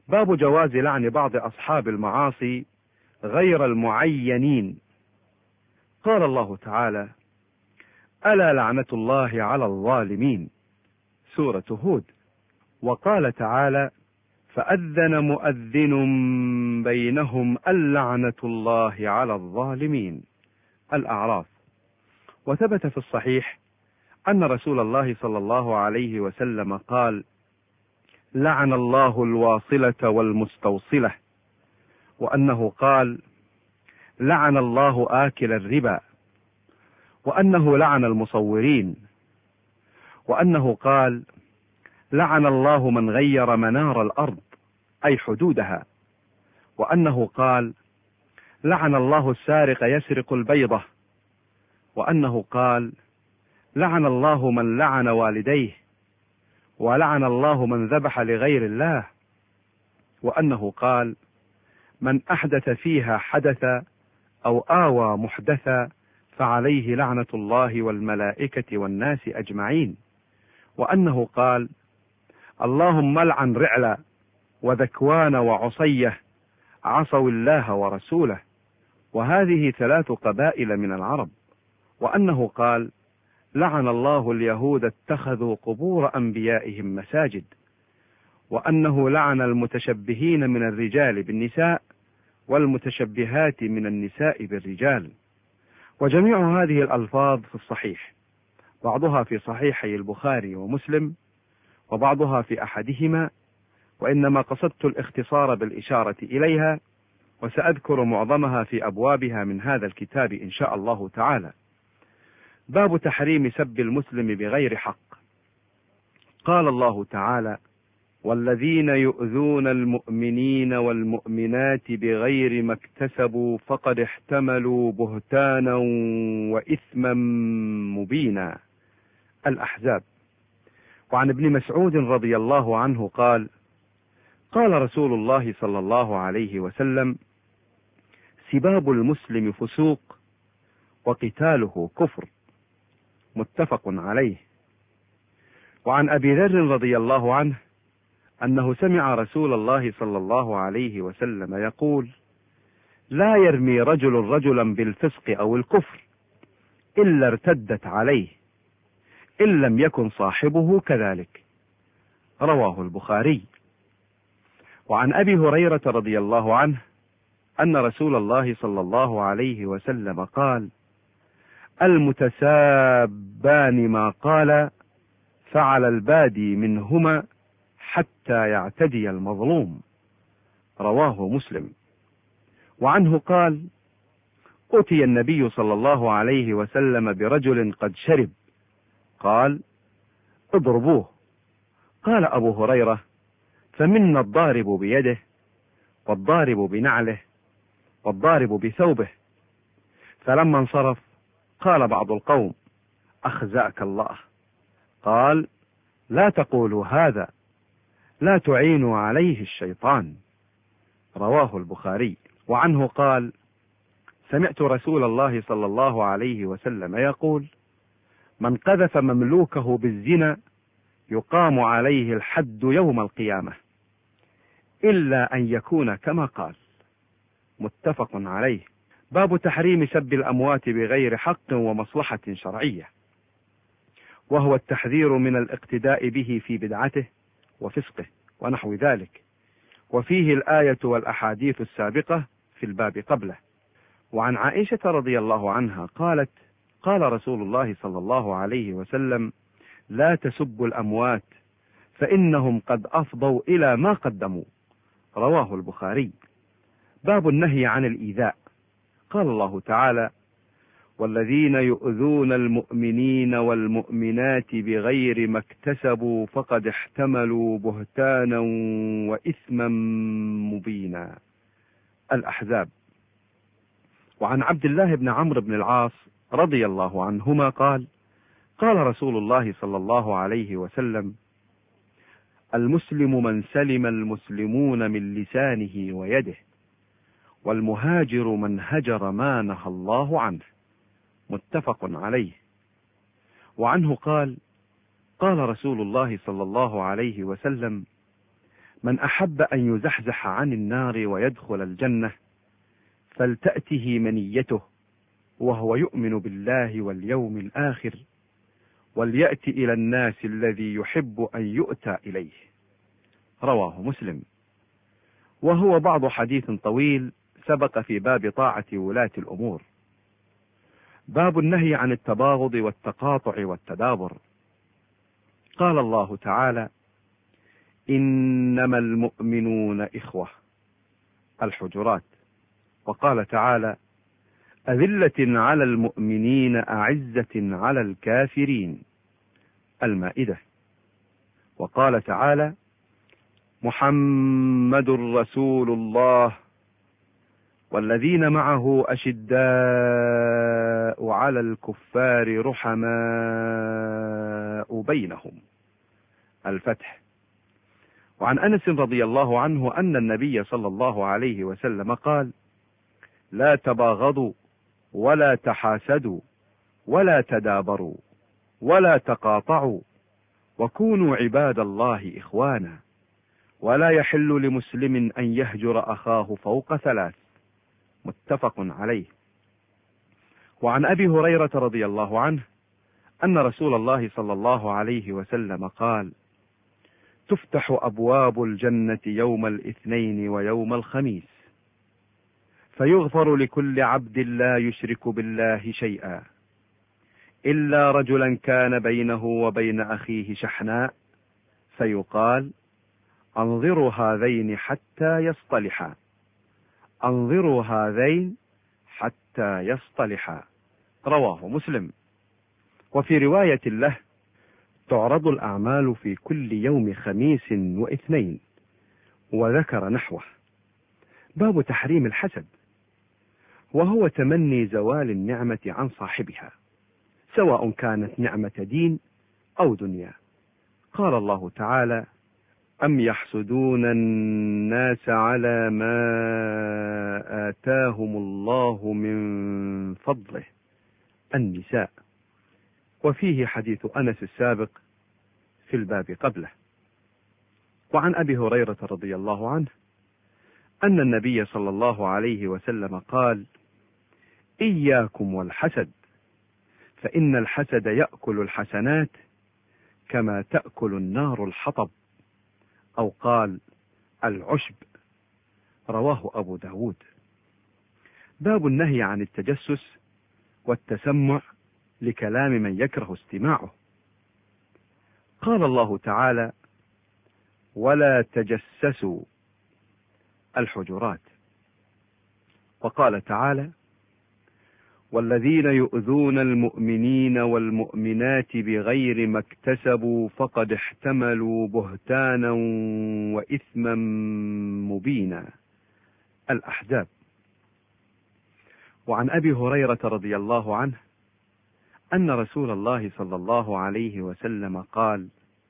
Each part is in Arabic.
باب جواز لعن بعض أصحاب المعاصي غير المعينين. قال الله تعالى: ألا لعنة الله على الظالمين، سورة هود. وقال تعالى: فأذن مؤذن بينهم اللعنة الله على الظالمين، الأعراف. وثبت في الصحيح أن رسول الله صلى الله عليه وسلم قال: لعن الله الواصلة والمستوصلة، وأنه قال: لعن الله آكل الربا، وأنه لعن المصورين، وأنه قال: لعن الله من غير منار الأرض أي حدودها، وأنه قال: لعن الله السارق يسرق البيضة، وأنه قال: لعن الله من لعن والديه، ولعن الله من ذبح لغير الله، وأنه قال: من أحدث فيها حدثا أو آوى محدثا فعليه لعنة الله والملائكة والناس أجمعين، وأنه قال: اللهم لعن رعلا وذكوان وعصية عصوا الله ورسوله، وهذه 3 قبائل من العرب، وأنه قال: لعن الله اليهود اتخذوا قبور أنبيائهم مساجد، وأنه لعن المتشبهين من الرجال بالنساء والمتشبهات من النساء بالرجال. وجميع هذه الألفاظ في الصحيح، بعضها في صحيحي البخاري ومسلم، وبعضها في أحدهما، وإنما قصدت الاختصار بالإشارة إليها، وسأذكر معظمها في أبوابها من هذا الكتاب إن شاء الله تعالى. باب تحريم سب المسلم بغير حق. قال الله تعالى: والذين يؤذون المؤمنين والمؤمنات بغير ما اكتسبوا فقد احتملوا بهتانا وإثما مبينا، الأحزاب. وعن ابن مسعود رضي الله عنه قال: قال رسول الله صلى الله عليه وسلم: سباب المسلم فسوق وقتاله كفر، متفق عليه. وعن أبي ذر رضي الله عنه أنه سمع رسول الله صلى الله عليه وسلم يقول: لا يرمي رجل رجلا بالفسق أو الكفر إلا ارتدت عليه، إن لم يكن صاحبه كذلك، رواه البخاري. وعن أبي هريرة رضي الله عنه أن رسول الله صلى الله عليه وسلم قال: المتسابان ما قال فعل البادي منهما حتى يعتدي المظلوم، رواه مسلم. وعنه قال: أتي النبي صلى الله عليه وسلم برجل قد شرب، قال: اضربوه. قال أبو هريرة: فمنا الضارب بيده، والضارب بنعله، والضارب بثوبه. فلما انصرف قال بعض القوم: أخزأك الله. قال: لا تقولوا هذا، لا تعينوا عليه الشيطان، رواه البخاري. وعنه قال: سمعت رسول الله صلى الله عليه وسلم يقول: من قذف مملوكه بالزنا يقام عليه الحد يوم القيامة، إلا أن يكون كما قال، متفق عليه. باب تحريم سب الأموات بغير حق ومصلحة شرعية، وهو التحذير من الاقتداء به في بدعته وفسقه ونحو ذلك، وفيه الآية والأحاديث السابقة في الباب قبله. وعن عائشة رضي الله عنها قالت: قال رسول الله صلى الله عليه وسلم: لا تسبوا الأموات فإنهم قد أفضوا إلى ما قدموا، رواه البخاري. باب النهي عن الإيذاء. قال الله تعالى: والذين يؤذون المؤمنين والمؤمنات بغير ما اكتسبوا فقد احتملوا بهتانا وإثما مبينا، الأحزاب. وعن عبد الله بن عمرو بن العاص رضي الله عنهما قال: قال رسول الله صلى الله عليه وسلم: المسلم من سلم المسلمون من لسانه ويده، والمهاجر من هجر ما نهى الله عنه، متفق عليه. وعنه قال: قال رسول الله صلى الله عليه وسلم: من أحب أن يزحزح عن النار ويدخل الجنة فلتأته منيته وهو يؤمن بالله واليوم الآخر، وليأتي إلى الناس الذي يحب أن يؤتى إليه. رواه مسلم. وهو بعض حديث طويل سبق في باب طاعة ولاة الأمور. باب النهي عن التباغض والتقاطع والتدابر. قال الله تعالى: إنما المؤمنون إخوة، الحجرات. وقال تعالى: أذلة على المؤمنين أعزة على الكافرين، المائدة. وقال تعالى: محمد رسول الله والذين معه أشداء على الكفار رحماء بينهم، الفتح. وعن أنس رضي الله عنه أن النبي صلى الله عليه وسلم قال: لا تباغضوا ولا تحاسدوا ولا تدابروا ولا تقاطعوا وكونوا عباد الله إخوانا، ولا يحل لمسلم أن يهجر أخاه فوق 3. متفق عليه. وعن أبي هريرة رضي الله عنه أن رسول الله صلى الله عليه وسلم قال: تفتح أبواب الجنة يوم الاثنين ويوم الخميس، فيغفر لكل عبد لا يشرك بالله شيئا إلا رجلا كان بينه وبين أخيه شحناء، فيقال: أنظروا هذين حتى يصطلحا، أنظروا هذين حتى يصطلحا. رواه مسلم. وفي رواية له: تعرض الأعمال في كل يوم خميس واثنين، وذكر نحوه. باب تحريم الحسد، وهو تمني زوال النعمة عن صاحبها، سواء كانت نعمة دين أو دنيا. قال الله تعالى: أم يحسدون الناس على ما آتاهم الله من فضله، النساء. وفيه حديث أنس السابق في الباب قبله. وعن أبي هريرة رضي الله عنه أن النبي صلى الله عليه وسلم قال: إياكم والحسد، فإن الحسد يأكل الحسنات كما تأكل النار الحطب، أو قال العشب. رواه أبو داود. باب النهي عن التجسس والتسمع لكلام من يكره استماعه. قال الله تعالى: ولا تجسسوا، الحجرات. وقال تعالى: والذين يؤذون المؤمنين والمؤمنات بغير ما اكتسبوا فقد احتملوا بهتانا وإثما مبينا، الأحزاب. وعن أبي هريرة رضي الله عنه أن رسول الله صلى الله عليه وسلم قال: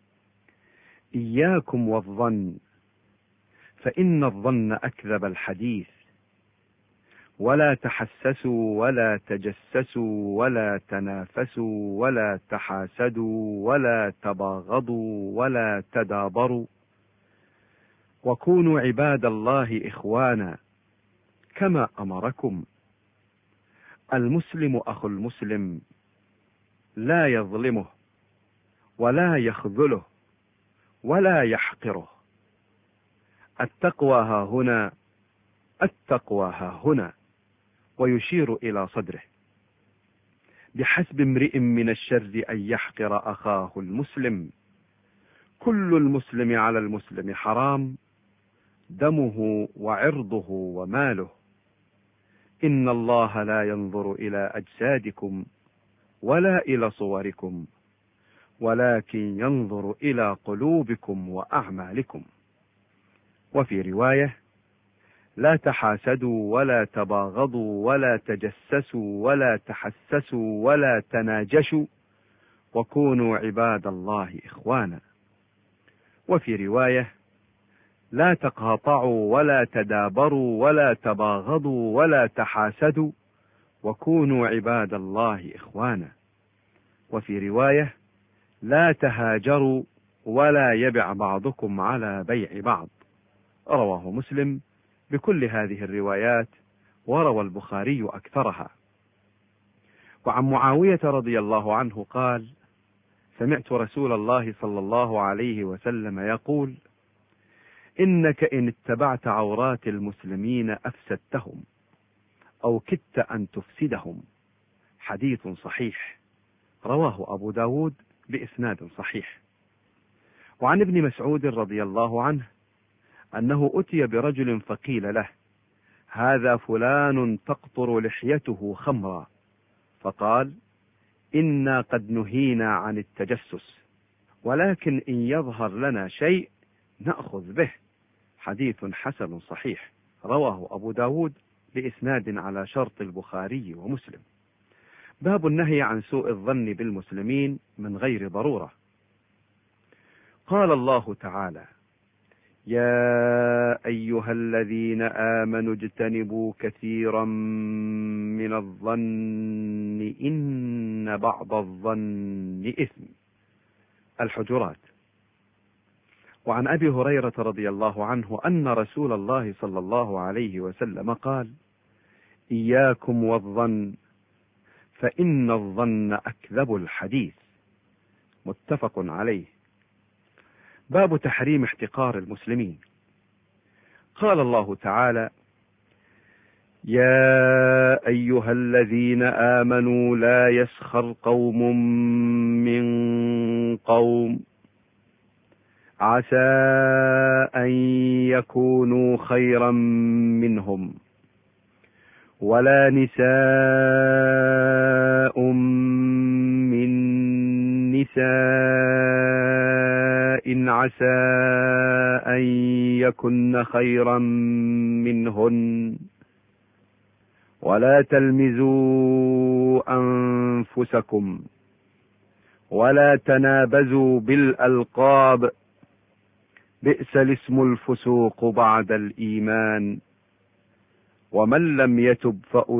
إياكم والظن، فإن الظن أكذب الحديث، ولا تحسسوا ولا تجسسوا ولا تنافسوا ولا تحاسدوا ولا تباغضوا ولا تدابروا، وكونوا عباد الله إخوانا كما أمركم. المسلم أخو المسلم، لا يظلمه ولا يخذله ولا يحقره. التقوى ها هنا، التقوى ها هنا، ويشير إلى صدره. بحسب امرئ من الشر أن يحقر أخاه المسلم، كل المسلم على المسلم حرام، دمه وعرضه وماله. إن الله لا ينظر إلى أجسادكم ولا إلى صوركم، ولكن ينظر إلى قلوبكم وأعمالكم. وفي رواية: لا تحاسدوا ولا تباغضوا ولا تجسسوا ولا تحسسوا ولا تناجشوا، وكونوا عباد الله إخوانا. وفي رواية: لا تقاطعوا ولا تدابروا ولا تباغضوا ولا تحاسدوا، وكونوا عباد الله إخوانا. وفي رواية: لا تهاجروا ولا يبع بعضكم على بيع بعض. رواه مسلم بكل هذه الروايات، وروى البخاري أكثرها. وعن معاوية رضي الله عنه قال: سمعت رسول الله صلى الله عليه وسلم يقول: إنك إن اتبعت عورات المسلمين أفسدتهم أو كدت أن تفسدهم. حديث صحيح، رواه أبو داود بإسناد صحيح. وعن ابن مسعود رضي الله عنه أنه أتي برجل فقيل له: هذا فلان تقطر لحيته خمرا، فقال: إنا قد نهينا عن التجسس، ولكن إن يظهر لنا شيء نأخذ به. حديث حسن صحيح، رواه أبو داود بإسناد على شرط البخاري ومسلم. باب النهي عن سوء الظن بالمسلمين من غير ضرورة. قال الله تعالى: يا أيها الذين آمنوا اجتنبوا كثيرا من الظن إن بعض الظن إثم. الحجرات. وعن أبي هريرة رضي الله عنه أن رسول الله صلى الله عليه وسلم قال: إياكم والظن فإن الظن أكذب الحديث. متفق عليه. باب تحريم احتقار المسلمين. قال الله تعالى: يا أيها الذين آمنوا لا يسخر قوم من قوم عسى أن يكونوا خيرا منهم ولا نساء من نساء عسى أن يكن خيرا منهن ولا تلمزوا أنفسكم ولا تنابزوا بالألقاب بئس الاسم الفسوق بعد الإيمان ومن لم يتب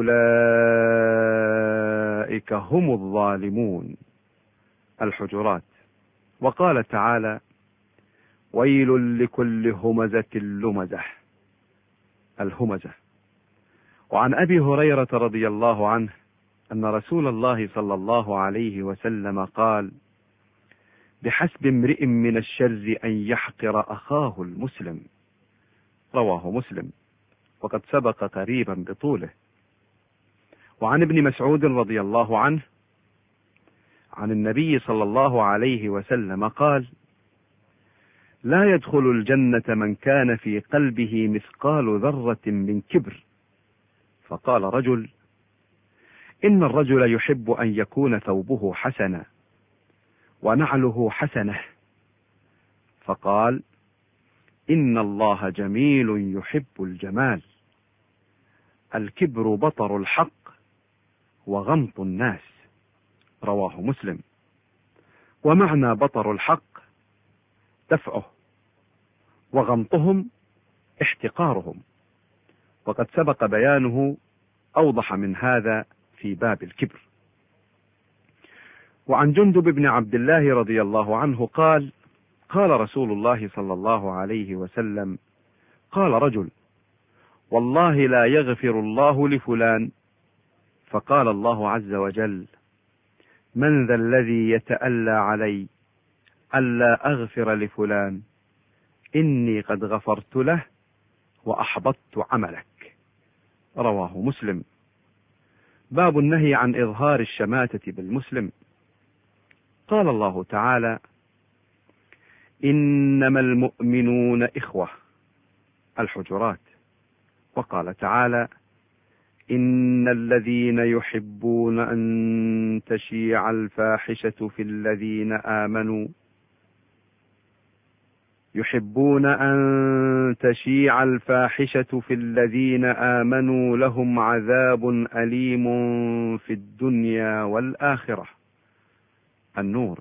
فأولئك هم الظالمون. الحجرات. وقال تعالى: ويل لكل همزة لمزة. الهمزة. وعن أبي هريرة رضي الله عنه أن رسول الله صلى الله عليه وسلم قال: بحسب امرئ من الشر أن يحقر أخاه المسلم. رواه مسلم، وقد سبق قريبا بطوله. وعن ابن مسعود رضي الله عنه عن النبي صلى الله عليه وسلم قال: لا يدخل الجنة من كان في قلبه مثقال ذرة من كبر. فقال رجل: إن الرجل يحب أن يكون ثوبه حسنا ونعله حسنة. فقال: إن الله جميل يحب الجمال. الكبر بطر الحق وغمط الناس. رواه مسلم. ومعنى بطر الحق دفعه، وغمطهم احتقارهم، وقد سبق بيانه أوضح من هذا في باب الكبر. وعن جندب بن عبد الله رضي الله عنه قال: قال رسول الله صلى الله عليه وسلم: قال رجل: والله لا يغفر الله لفلان. فقال الله عز وجل: من ذا الذي يتألى علي ألا أغفر لفلان؟ إني قد غفرت له وأحبطت عملك. رواه مسلم. باب النهي عن إظهار الشماتة بالمسلم. قال الله تعالى: إنما المؤمنون إخوة. الحجرات. وقال تعالى: إن الذين يحبون أن تشيع الفاحشة في الذين آمنوا لهم عذاب أليم في الدنيا والآخرة. النور.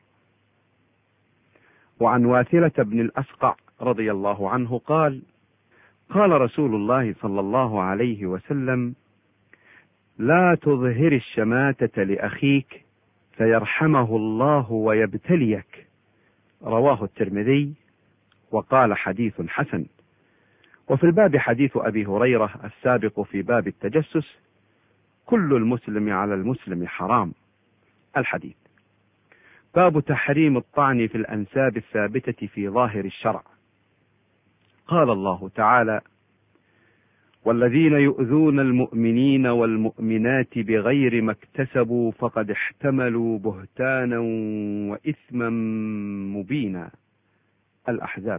وعن واثلة بن الأسقع رضي الله عنه قال: قال رسول الله صلى الله عليه وسلم: لا تظهر الشماتة لأخيك فيرحمه الله ويبتليك. رواه الترمذي وقال: حديث حسن. وفي الباب حديث أبي هريرة السابق في باب التجسس: كل المسلم على المسلم حرام. الحديث. باب تحريم الطعن في الأنساب الثابتة في ظاهر الشرع. قال الله تعالى: والذين يؤذون المؤمنين والمؤمنات بغير ما اكتسبوا فقد احتملوا بهتانا وإثما مبينا. الأحزاب.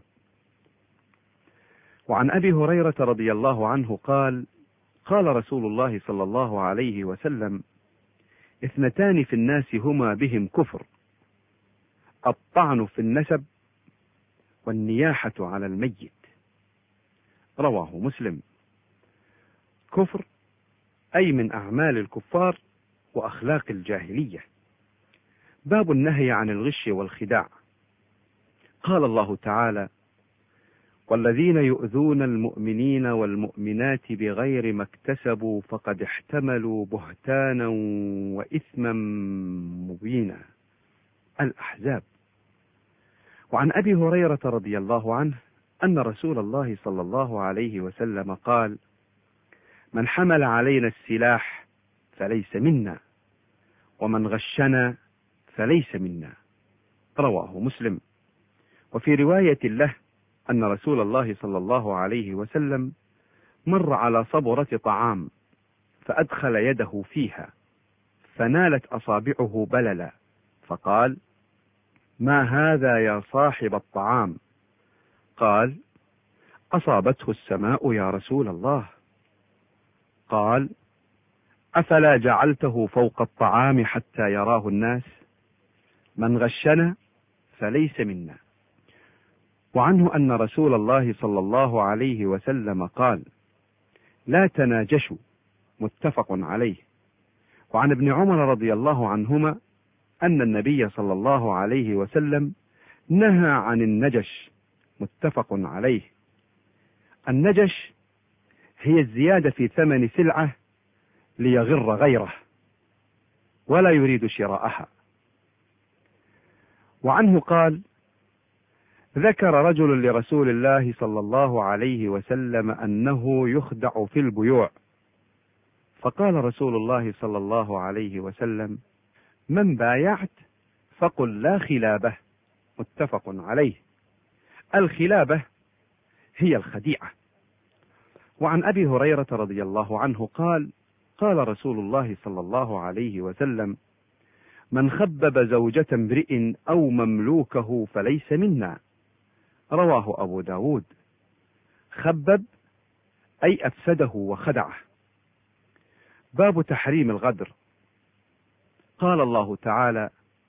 وعن أبي هريرة رضي الله عنه قال: قال رسول الله صلى الله عليه وسلم: اثنتان في الناس هما بهم كفر: الطعن في النسب والنياحة على الميت. رواه مسلم. كفر أي من أعمال الكفار وأخلاق الجاهلية. باب النهي عن الغش والخداع. قال الله تعالى: والذين يؤذون المؤمنين والمؤمنات بغير ما اكتسبوا فقد احتملوا بهتانا وإثما مبينا. الأحزاب. وعن أبي هريرة رضي الله عنه أن رسول الله صلى الله عليه وسلم قال: من حمل علينا السلاح فليس منا، ومن غشنا فليس منا. رواه مسلم. وفي رواية له أن رسول الله صلى الله عليه وسلم مر على صبرة طعام فأدخل يده فيها فنالت أصابعه بللا، فقال: ما هذا يا صاحب الطعام؟ قال: أصابته السماء يا رسول الله. قال: أفلا جعلته فوق الطعام حتى يراه الناس؟ من غشنا فليس منا. وعنه أن رسول الله صلى الله عليه وسلم قال: لا تناجشوا. متفق عليه. وعن ابن عمر رضي الله عنهما أن النبي صلى الله عليه وسلم نهى عن النجش. متفق عليه. النجش هي الزيادة في ثمن سلعة ليغر غيره ولا يريد شراءها. وعنه قال: ذكر رجل لرسول الله صلى الله عليه وسلم أنه يخدع في البيوع، فقال رسول الله صلى الله عليه وسلم: من بايعت فقل لا خلابة. متفق عليه. الخلابة هي الخديعة. وعن أبي هريرة رضي الله عنه قال: قال رسول الله صلى الله عليه وسلم: من خبب زوجة امرئ أو مملوكه فليس منا. رواه أبو داود. خبب أي أفسده وخدعه. باب تحريم الغدر. قال الله تعالى: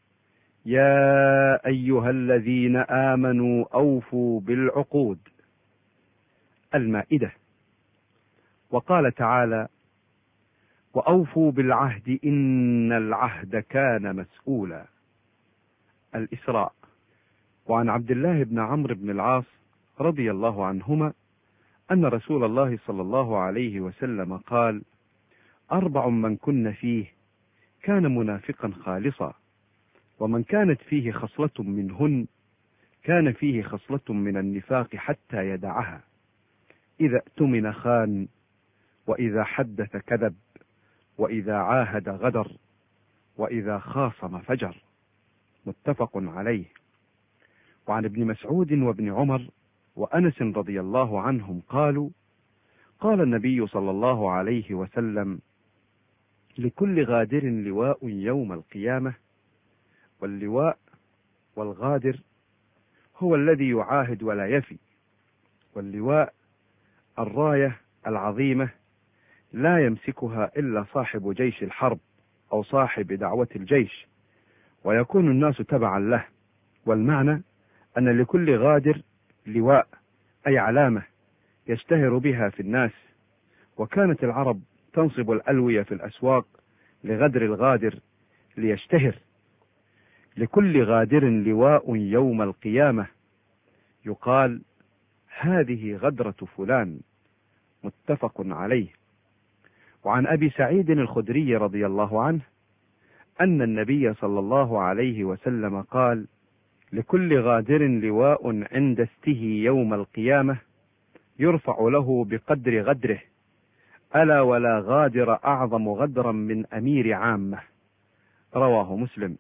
يا أيها الذين آمنوا أوفوا بالعقود. المائدة. وقال تعالى: وأوفوا بالعهد إن العهد كان مسؤولا. الإسراء. وعن عبد الله بن عمرو بن العاص رضي الله عنهما أن رسول الله صلى الله عليه وسلم قال: 4 من كن فيه كان منافقا خالصا، ومن كانت فيه خصلة منهن كان فيه خصلة من النفاق حتى يدعها: إذا اؤتمن خان، وإذا حدث كذب، وإذا عاهد غدر، وإذا خاصم فجر. متفق عليه. وعن ابن مسعود وابن عمر وأنس رضي الله عنهم قالوا: قال النبي صلى الله عليه وسلم: لكل غادر لواء يوم القيامة. واللواء والغادر هو الذي يعاهد ولا يفي، واللواء الراية العظيمة لا يمسكها إلا صاحب جيش الحرب أو صاحب دعوة الجيش، ويكون الناس تبعا له. والمعنى أن لكل غادر لواء أي علامة يشتهر بها في الناس. وكانت العرب تنصب الألوية في الأسواق لغدر الغادر ليشتهر. لكل غادر لواء يوم القيامة، يقال: هذه غدرة فلان. متفق عليه. وعن أبي سعيد الخدري رضي الله عنه أن النبي صلى الله عليه وسلم قال: لكل غادر لواء عند استه يوم القيامة، يرفع له بقدر غدره، ألا ولا غادر أعظم غدرا من أمير عامة. رواه مسلم.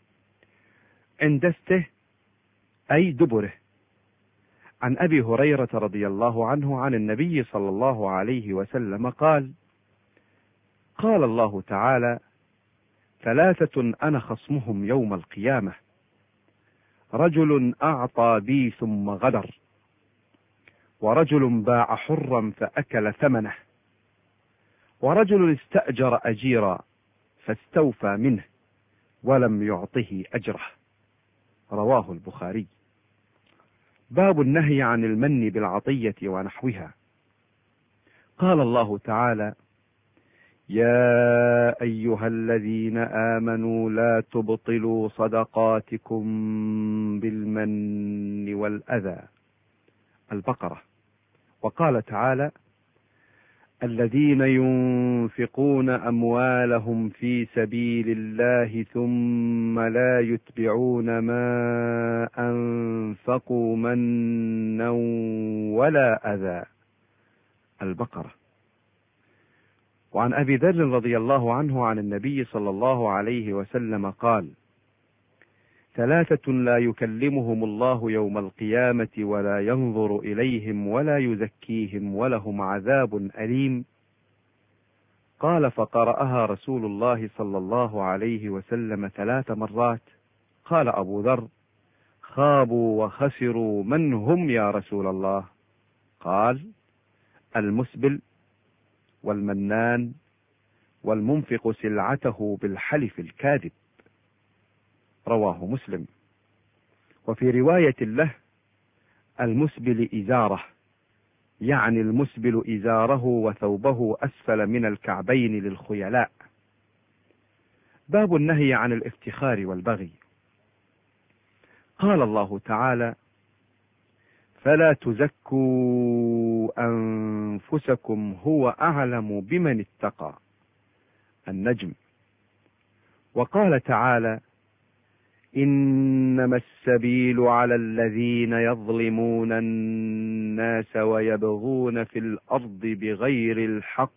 عندسته أي دبره. عن أبي هريرة رضي الله عنه عن النبي صلى الله عليه وسلم قال: قال الله تعالى: ثلاثة أنا خصمهم يوم القيامة: رجل أعطى بي ثم غدر، ورجل باع حرا فأكل ثمنه، ورجل استأجر أجيرا فاستوفى منه ولم يعطه أجره. رواه البخاري. باب النهي عن المن بالعطية ونحوها. قال الله تعالى: يا أيها الذين آمنوا لا تبطلوا صدقاتكم بالمن والأذى. البقرة. وقال تعالى: الذين ينفقون أموالهم في سبيل الله ثم لا يتبعون ما أنفقوا منا ولا أذى. البقرة. وعن أبي ذر رضي الله عنه عن النبي صلى الله عليه وسلم قال: ثلاثة لا يكلمهم الله يوم القيامة ولا ينظر إليهم ولا يزكيهم ولهم عذاب أليم. قال: فقرأها رسول الله صلى الله عليه وسلم 3 مرات. قال أبو ذر: خابوا وخسروا، من هم يا رسول الله؟ قال: المسبل والمنان والمنفق سلعته بالحلف الكاذب. رواه مسلم. وفي رواية له: المسبل إزاره، يعني المسبل إزاره وثوبه أسفل من الكعبين للخيلاء. باب النهي عن الافتخار والبغي. قال الله تعالى: فلا تزكوا أنفسكم هو أعلم بمن اتقى. النجم. وقال تعالى: إنما السبيل على الذين يظلمون الناس ويبغون في الأرض بغير الحق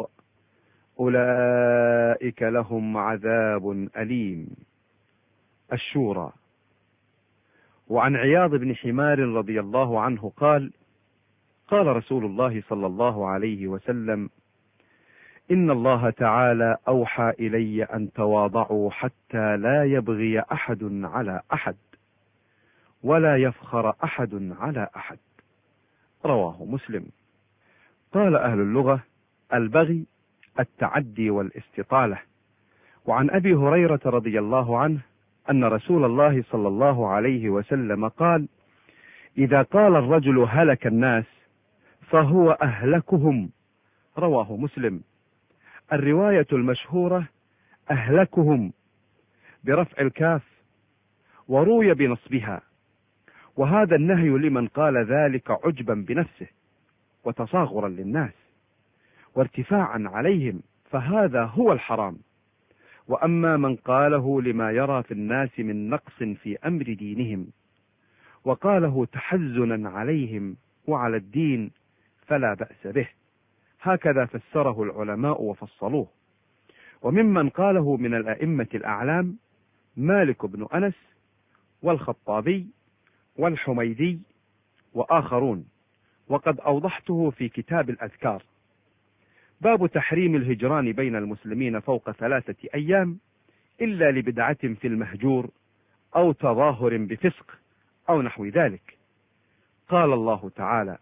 أولئك لهم عذاب أليم. الشورى. وعن عياض بن حمار رضي الله عنه قال: قال رسول الله صلى الله عليه وسلم: إن الله تعالى أوحى إلي أن تواضعوا حتى لا يبغي أحد على أحد ولا يفخر أحد على أحد. رواه مسلم. قال أهل اللغة: البغي التعدي والاستطالة. وعن أبي هريرة رضي الله عنه أن رسول الله صلى الله عليه وسلم قال: إذا قال الرجل هلك الناس فهو أهلكهم. رواه مسلم. الرواية المشهورة أهلكهم برفع الكاف، وروي بنصبها، وهذا النهي لمن قال ذلك عجبا بنفسه وتصاغرا للناس وارتفاعا عليهم، فهذا هو الحرام. وأما من قاله لما يرى في الناس من نقص في أمر دينهم وقاله تحزنا عليهم وعلى الدين فلا بأس به. هكذا فسره العلماء وفصلوه. وممن قاله من الأئمة الأعلام مالك بن أنس والخطابي والحميدي وآخرون، وقد أوضحته في كتاب الأذكار. باب تحريم الهجران بين المسلمين فوق 3 أيام إلا لبدعة في المهجور أو تظاهر بفسق أو نحو ذلك. قال الله تعالى: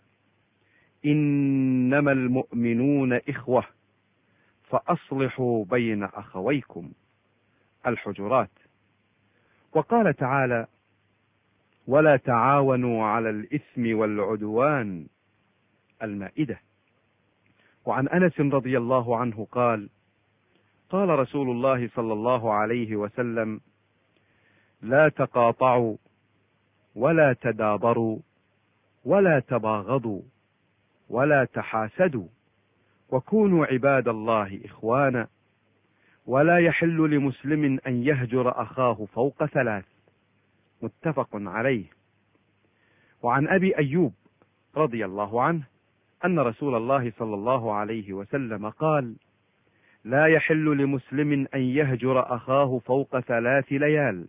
إنما المؤمنون إخوة فأصلحوا بين أخويكم. الحجرات. وقال تعالى: ولا تعاونوا على الإثم والعدوان. المائدة. وعن أنس رضي الله عنه قال: قال رسول الله صلى الله عليه وسلم: لا تقاطعوا ولا تدابروا ولا تباغضوا ولا تحاسدوا وكونوا عباد الله إخوانا، ولا يحل لمسلم أن يهجر أخاه فوق 3. متفق عليه. وعن أبي أيوب رضي الله عنه أن رسول الله صلى الله عليه وسلم قال: لا يحل لمسلم أن يهجر أخاه فوق 3 ليال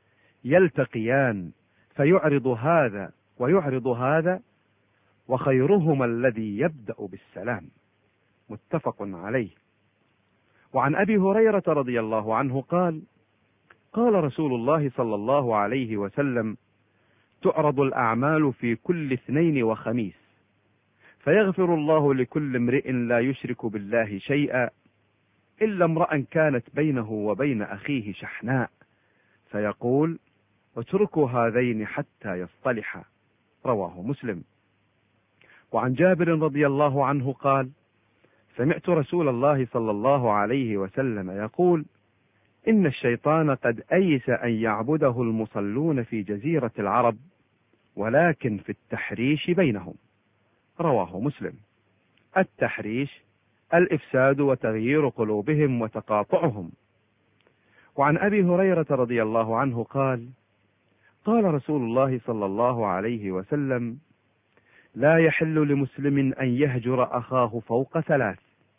يلتقيان فيعرض هذا ويعرض هذا، وخيرهما الذي يبدأ بالسلام. متفق عليه. وعن أبي هريرة رضي الله عنه قال: قال رسول الله صلى الله عليه وسلم: تعرض الأعمال في كل 2 وخميس، فيغفر الله لكل امرئ لا يشرك بالله شيئا إلا امرأ كانت بينه وبين أخيه شحناء، فيقول: اتركوا هذين حتى يصطلحا. رواه مسلم. وعن جابر رضي الله عنه قال: سمعت رسول الله صلى الله عليه وسلم يقول: إن الشيطان قد أيس أن يعبده المصلون في جزيرة العرب، ولكن في التحريش بينهم. رواه مسلم. التحريش الإفساد وتغيير قلوبهم وتقاطعهم. وعن أبي هريرة رضي الله عنه قال: قال رسول الله صلى الله عليه وسلم: لا يحل لمسلم أن يهجر أخاه فوق 3،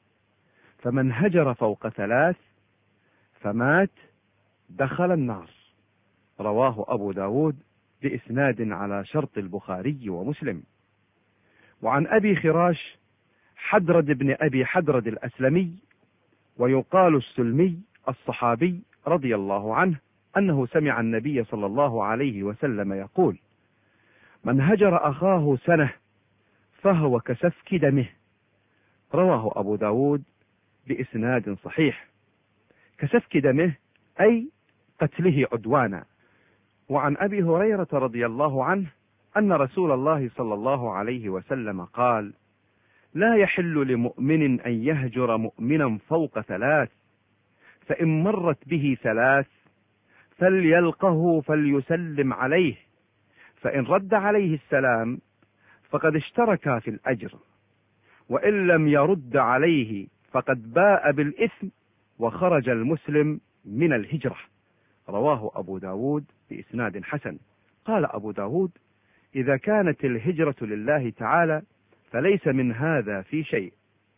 فمن هجر فوق 3 فمات دخل النار. رواه أبو داود بإسناد على شرط البخاري ومسلم. وعن أبي خراش حدرد بن أبي حدرد الأسلمي، ويقال السلمي، الصحابي رضي الله عنه، أنه سمع النبي صلى الله عليه وسلم يقول: من هجر أخاه 1 سنة فهو كسفك دمه. رواه أبو داود بإسناد صحيح. كسفك دمه أي قتله عدوانا. وعن أبي هريرة رضي الله عنه أن رسول الله صلى الله عليه وسلم قال: لا يحل لمؤمن أن يهجر مؤمنا فوق 3، فإن مرت به 3 فليلقه فليسلم عليه، فإن رد عليه السلام فقد اشترك في الأجر، وإن لم يرد عليه فقد باء بالإثم وخرج المسلم من الهجرة. رواه أبو داود بإسناد حسن. قال أبو داود: إذا كانت الهجرة لله تعالى فليس من هذا في شيء.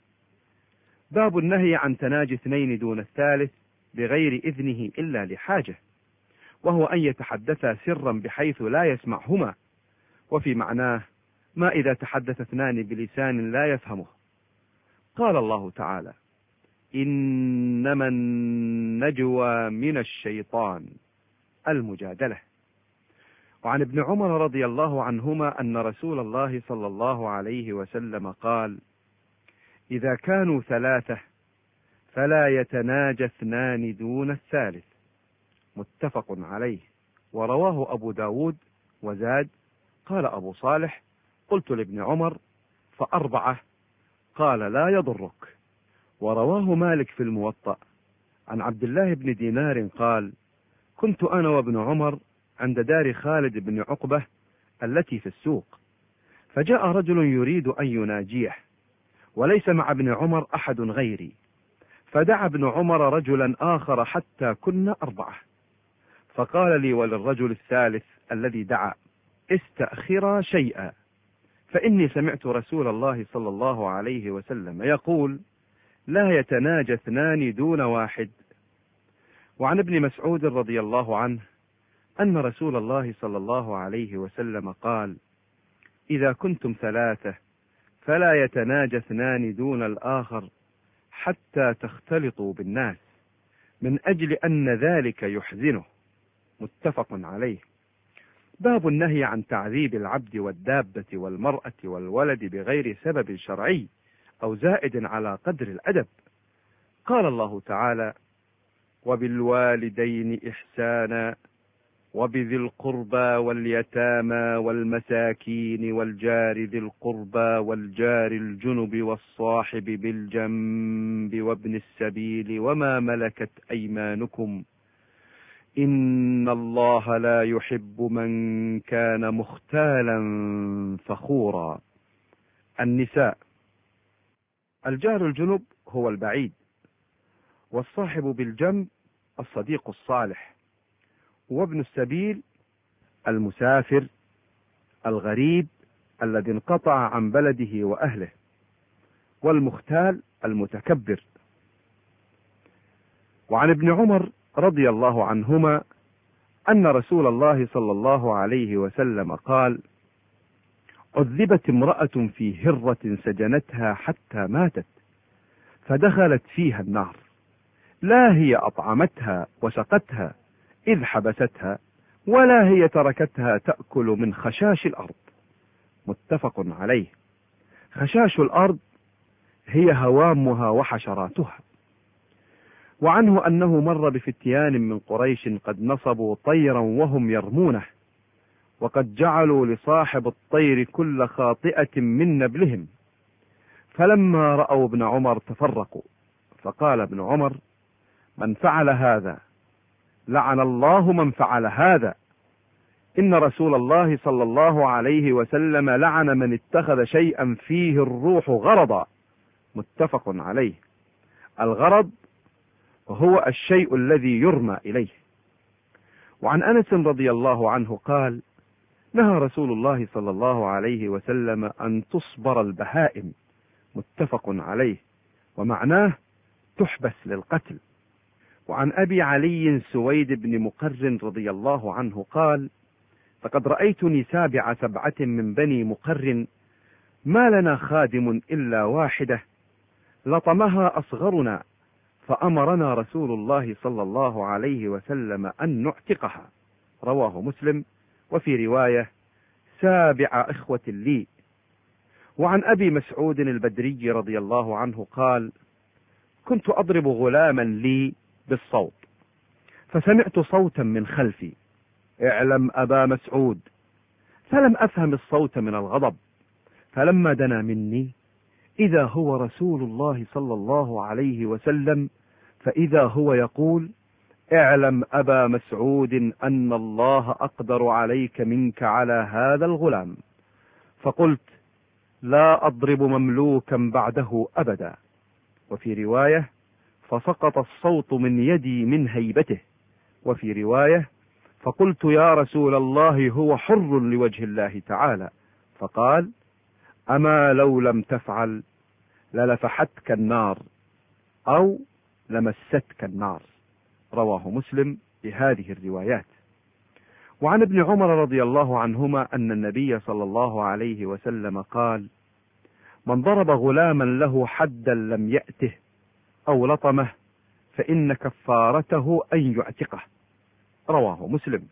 باب النهي عن تناجي 2 دون الثالث بغير إذنه إلا لحاجة، وهو أن يتحدثا سرا بحيث لا يسمعهما، وفي معناه ما إذا تحدث 2 بلسان لا يفهمه. قال الله تعالى: إنما النجوى من الشيطان، المجادلة. وعن ابن عمر رضي الله عنهما أن رسول الله صلى الله عليه وسلم قال: إذا كانوا 3 فلا يتناجى 2 دون الثالث. متفق عليه. ورواه أبو داود وزاد: قال أبو صالح: قلت لابن عمر: ف4؟ قال: لا يضرك. ورواه مالك في الموطأ عن عبد الله بن دينار قال: كنت أنا وابن عمر عند دار خالد بن عقبة التي في السوق، فجاء رجل يريد أن يناجيه، وليس مع ابن عمر أحد غيري، فدعا ابن عمر رجلا آخر حتى كنا 4، فقال لي وللرجل الثالث الذي دعا: استأخرا شيئا، فإني سمعت رسول الله صلى الله عليه وسلم يقول: لا يتناجى 2 دون واحد. وعن ابن مسعود رضي الله عنه أن رسول الله صلى الله عليه وسلم قال: إذا كنتم 3 فلا يتناجى 2 دون الآخر حتى تختلطوا بالناس، من أجل أن ذلك يحزنه. متفق عليه. باب النهي عن تعذيب العبد والدابة والمرأة والولد بغير سبب شرعي أو زائد على قدر الأدب. قال الله تعالى: وبالوالدين إحسانا وبذي القربى واليتامى والمساكين والجار ذي القربى والجار الجنب والصاحب بالجنب وابن السبيل وما ملكت أيمانكم إن الله لا يحب من كان مختالا فخورا. النساء. الجار الجنب هو البعيد، والصاحب بالجنب الصديق الصالح، وابن السبيل المسافر الغريب الذي انقطع عن بلده وأهله. والمختال المتكبر. وعن ابن عمر رضي الله عنهما أن رسول الله صلى الله عليه وسلم قال: عذبت امرأة في هرة سجنتها حتى ماتت، فدخلت فيها النار، لا هي أطعمتها وسقتها إذ حبستها، ولا هي تركتها تأكل من خشاش الأرض. متفق عليه. خشاش الأرض هي هوامها وحشراتها. وعنه أنه مر بفتيان من قريش قد نصبوا طيرا وهم يرمونه، وقد جعلوا لصاحب الطير كل خاطئة من نبلهم، فلما رأوا ابن عمر تفرقوا، فقال ابن عمر: من فعل هذا لعن الله من فعل هذا، إن رسول الله صلى الله عليه وسلم لعن من اتخذ شيئا فيه الروح غرضا. متفق عليه. الغرض هو الشيء الذي يرمى إليه. وعن أنس رضي الله عنه قال: نهى رسول الله صلى الله عليه وسلم أن تصبر البهائم. متفق عليه، ومعناه تحبس للقتل. وعن أبي علي سويد بن مقر رضي الله عنه قال: فقد رأيتني سابع 7 من بني مقر، ما لنا خادم إلا واحدة، لطمها أصغرنا، فأمرنا رسول الله صلى الله عليه وسلم أن نعتقها. رواه مسلم. وفي رواية: سابع إخوة لي. وعن أبي مسعود البدري رضي الله عنه قال: كنت أضرب غلاما لي بالصوت، فسمعت صوتا من خلفي: اعلم أبا مسعود، فلم أفهم الصوت من الغضب، فلما دنا مني إذا هو رسول الله صلى الله عليه وسلم، فإذا هو يقول: اعلم أبا مسعود أن الله أقدر عليك منك على هذا الغلام. فقلت: لا أضرب مملوكا بعده أبدا. وفي رواية: فسقط الصوت من يدي من هيبته. وفي رواية: فقلت: يا رسول الله، هو حر لوجه الله تعالى. فقال: أما لو لم تفعل للفحتك النار أو لمستك النار. رواه مسلم بهذه الروايات. وعن ابن عمر رضي الله عنهما أن النبي صلى الله عليه وسلم قال: من ضرب غلاما له حدا لم يأته أو لطمه فإن كفارته أن يعتقه. رواه مسلم.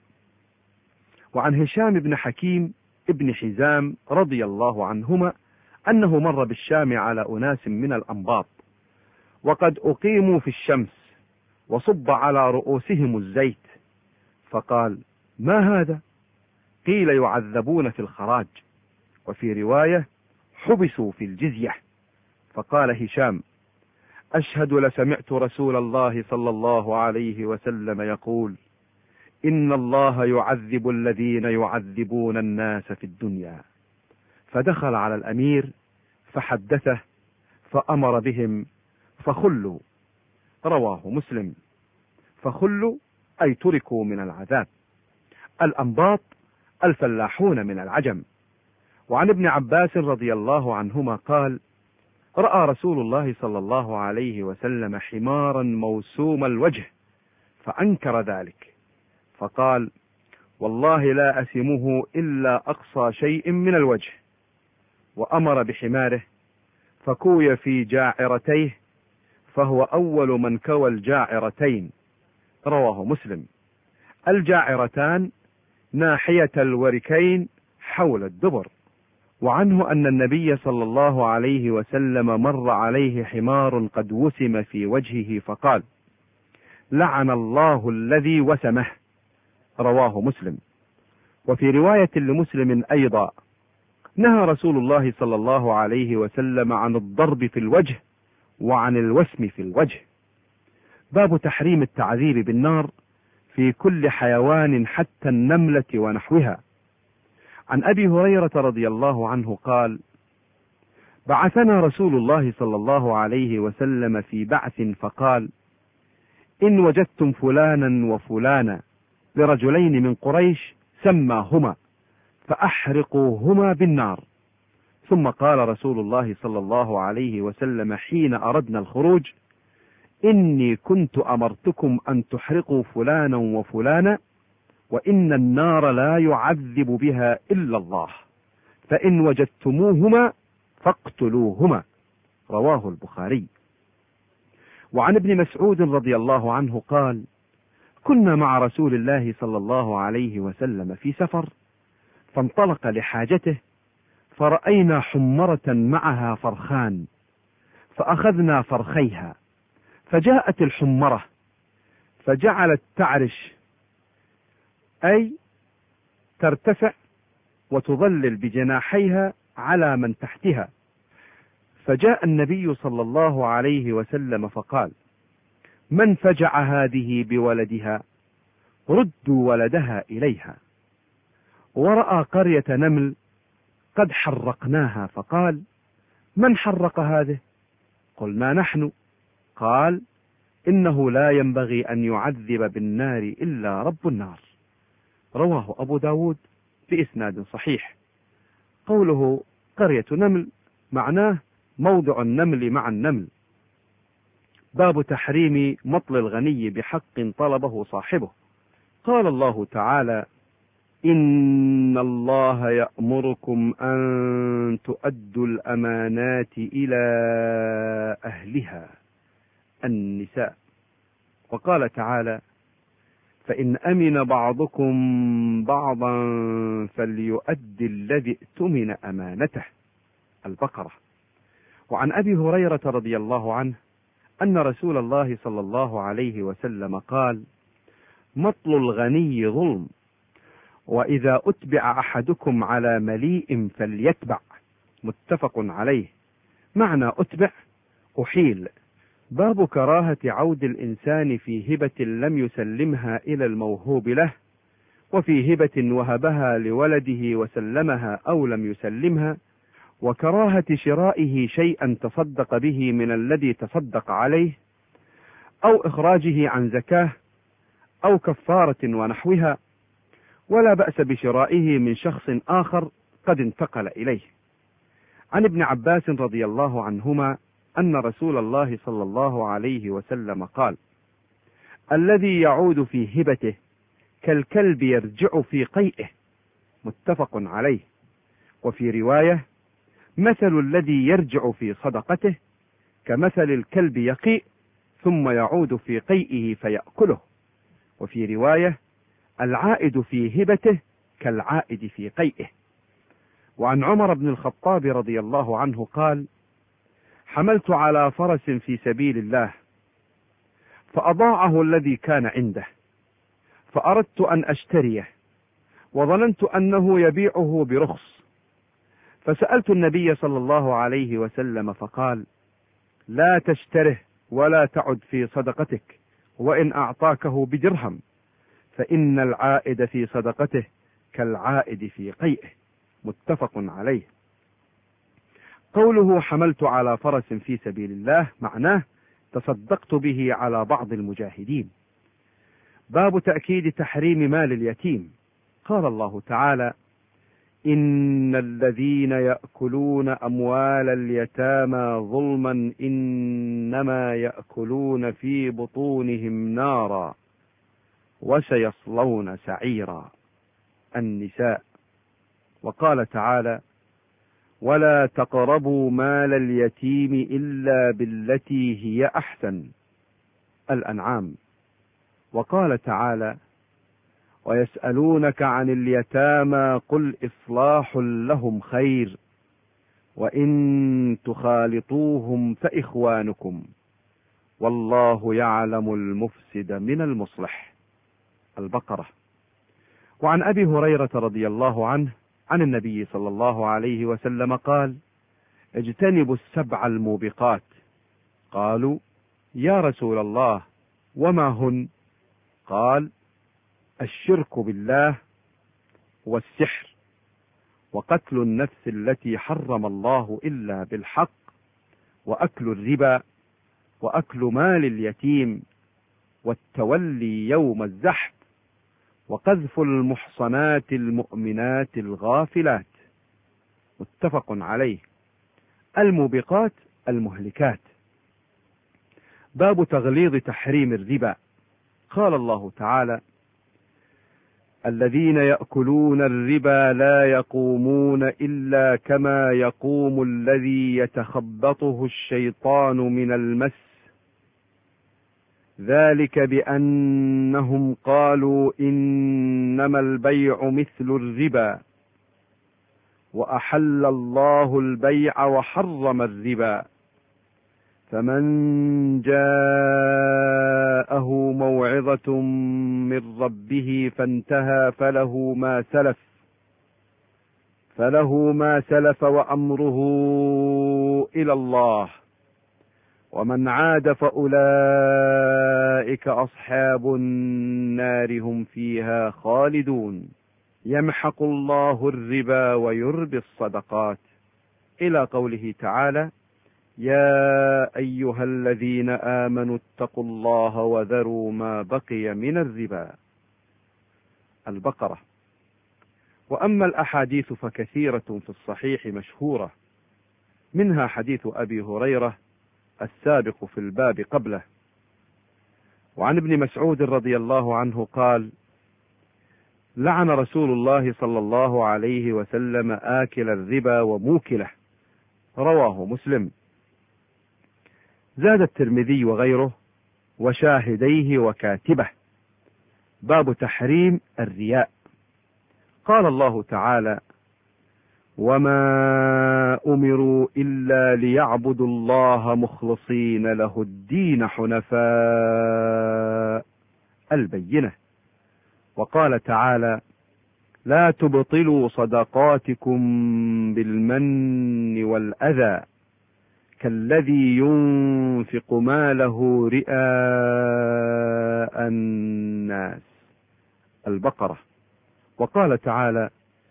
وعن هشام بن حكيم ابن حزام رضي الله عنهما أنه مر بالشام على أناس من الأنباط، وقد أقيموا في الشمس، وصب على رؤوسهم الزيت، فقال: ما هذا؟ قيل: يعذبون في الخراج. وفي رواية: حبسوا في الجزية. فقال هشام: أشهد لسمعت رسول الله صلى الله عليه وسلم يقول: إن الله يعذب الذين يعذبون الناس في الدنيا. فدخل على الأمير فحدثه فأمر بهم فخلوا. رواه مسلم. فخلوا أي تركوا من العذاب. الأنباط الفلاحون من العجم. وعن ابن عباس رضي الله عنهما قال: رأى رسول الله صلى الله عليه وسلم حمارا موسوم الوجه فأنكر ذلك، فقال: والله لا أسمه إلا أقصى شيء من الوجه. وأمر بحماره فكوي في جاعرتيه، فهو أول من كوى الجاعرتين. رواه مسلم. الجاعرتان ناحية الوركين حول الدبر. وعنه أن النبي صلى الله عليه وسلم مر عليه حمار قد وسم في وجهه فقال: لعن الله الذي وسمه. رواه مسلم. وفي رواية لمسلم أيضا: نهى رسول الله صلى الله عليه وسلم عن الضرب في الوجه وعن الوسم في الوجه. باب تحريم التعذيب بالنار في كل حيوان حتى النملة ونحوها. عن أبي هريرة رضي الله عنه قال: بعثنا رسول الله صلى الله عليه وسلم في بعث فقال: إن وجدتم فلانا وفلانا لرجلين من قريش سماهما فأحرقوهما بالنار. ثم قال رسول الله صلى الله عليه وسلم حين أردنا الخروج: إني كنت أمرتكم أن تحرقوا فلانا وفلانا، وإن النار لا يعذب بها إلا الله، فإن وجدتموهما فاقتلوهما. رواه البخاري. وعن ابن مسعود رضي الله عنه قال: كنا مع رسول الله صلى الله عليه وسلم في سفر، فانطلق لحاجته، فرأينا حمرة معها فرخان، فأخذنا فرخيها، فجاءت الحمرة فجعلت تعرش، أي ترتفع وتظلل بجناحيها على من تحتها، فجاء النبي صلى الله عليه وسلم فقال: من فجع هذه بولدها؟ ردوا ولدها إليها. ورأى قرية نمل قد حرقناها، فقال: من حرق هذه؟ قلنا: نحن. قال: إنه لا ينبغي أن يعذب بالنار إلا رب النار. رواه أبو داود بإسناد صحيح. قوله قرية نمل معناه موضع النمل مع النمل. باب تحريم مطل الغني بحق طلبه صاحبه. قال الله تعالى: إن الله يأمركم أن تؤدوا الأمانات إلى أهلها. النساء. وقال تعالى: فإن أمن بعضكم بعضا فليؤدي الذي اؤتمن أمانته. البقرة. وعن أبي هريرة رضي الله عنه أن رسول الله صلى الله عليه وسلم قال: مطل الغني ظلم، وإذا أتبع أحدكم على مليء فليتبع. متفق عليه. معنى أتبع: أحيل. باب كراهة عود الإنسان في هبة لم يسلمها إلى الموهوب له، وفي هبة وهبها لولده وسلمها أو لم يسلمها، وكراهة شرائه شيئا تصدق به من الذي تصدق عليه، أو إخراجه عن زكاة أو كفارة ونحوها، ولا بأس بشرائه من شخص آخر قد انتقل إليه. عن ابن عباس رضي الله عنهما أن رسول الله صلى الله عليه وسلم قال: الذي يعود في هبته كالكلب يرجع في قيئه. متفق عليه. وفي رواية: مثل الذي يرجع في صدقته كمثل الكلب يقيء ثم يعود في قيئه فيأكله. وفي رواية: العائد في هبته كالعائد في قيئه. وعن عمر بن الخطاب رضي الله عنه قال: حملت على فرس في سبيل الله، فأضاعه الذي كان عنده، فأردت أن أشتريه، وظننت أنه يبيعه برخص، فسألت النبي صلى الله عليه وسلم فقال: لا تشتره ولا تعد في صدقتك، وإن أعطاكه بدرهم، فإن العائد في صدقته كالعائد في قيئه. متفق عليه. قوله حملت على فرس في سبيل الله معناه تصدقت به على بعض المجاهدين. باب تأكيد تحريم مال اليتيم. قال الله تعالى: إن الذين يأكلون أموال اليتامى ظلما إنما يأكلون في بطونهم نارا وسيصلون سعيرا. النساء. وقال تعالى: ولا تقربوا مال اليتيم إلا بالتي هي أحسن. الأنعام. وقال تعالى: ويسألونك عن اليتامى قل إصلاح لهم خير، وإن تخالطوهم فإخوانكم، والله يعلم المفسد من المصلح. البقرة. وعن أبي هريرة رضي الله عنه عن النبي صلى الله عليه وسلم قال: اجتنبوا السبع الموبقات. قالوا: يا رسول الله وما هن؟ قال: الشرك بالله، والسحر، وقتل النفس التي حرم الله إلا بالحق، وأكل الربا، وأكل مال اليتيم، والتولي يوم الزحف، وقذف المحصنات المؤمنات الغافلات. متفق عليه. الموبقات المهلكات. باب تغليظ تحريم الربا. قال الله تعالى: الذين يأكلون الربا لا يقومون إلا كما يقوم الذي يتخبطه الشيطان من المس، ذلك بأنهم قالوا إنما البيع مثل الربا وأحل الله البيع وحرم الربا، فمن جاءه موعظة من ربه فانتهى فله ما سلف وأمره إلى الله، ومن عاد فأولئك أصحاب النار هم فيها خالدون، يمحق الله الربا ويربي الصدقات، إلى قوله تعالى: يا أيها الذين آمنوا اتقوا الله وذروا ما بقي من الربا. البقرة. وأما الأحاديث فكثيرة في الصحيح مشهورة، منها حديث أبي هريرة السابق في الباب قبله. وعن ابن مسعود رضي الله عنه قال: لعن رسول الله صلى الله عليه وسلم آكل الربا وموكله، رواه مسلم. زاد الترمذي وغيره: وشاهديه وكاتبه. باب تحريم الرياء. قال الله تعالى: وما أمروا إلا ليعبدوا الله مخلصين له الدين حنفاء. البينة. وقال تعالى: لا تبطلوا صدقاتكم بالمن والأذى كالذي ينفق ماله رئاء الناس. البقرة. وقال تعالى: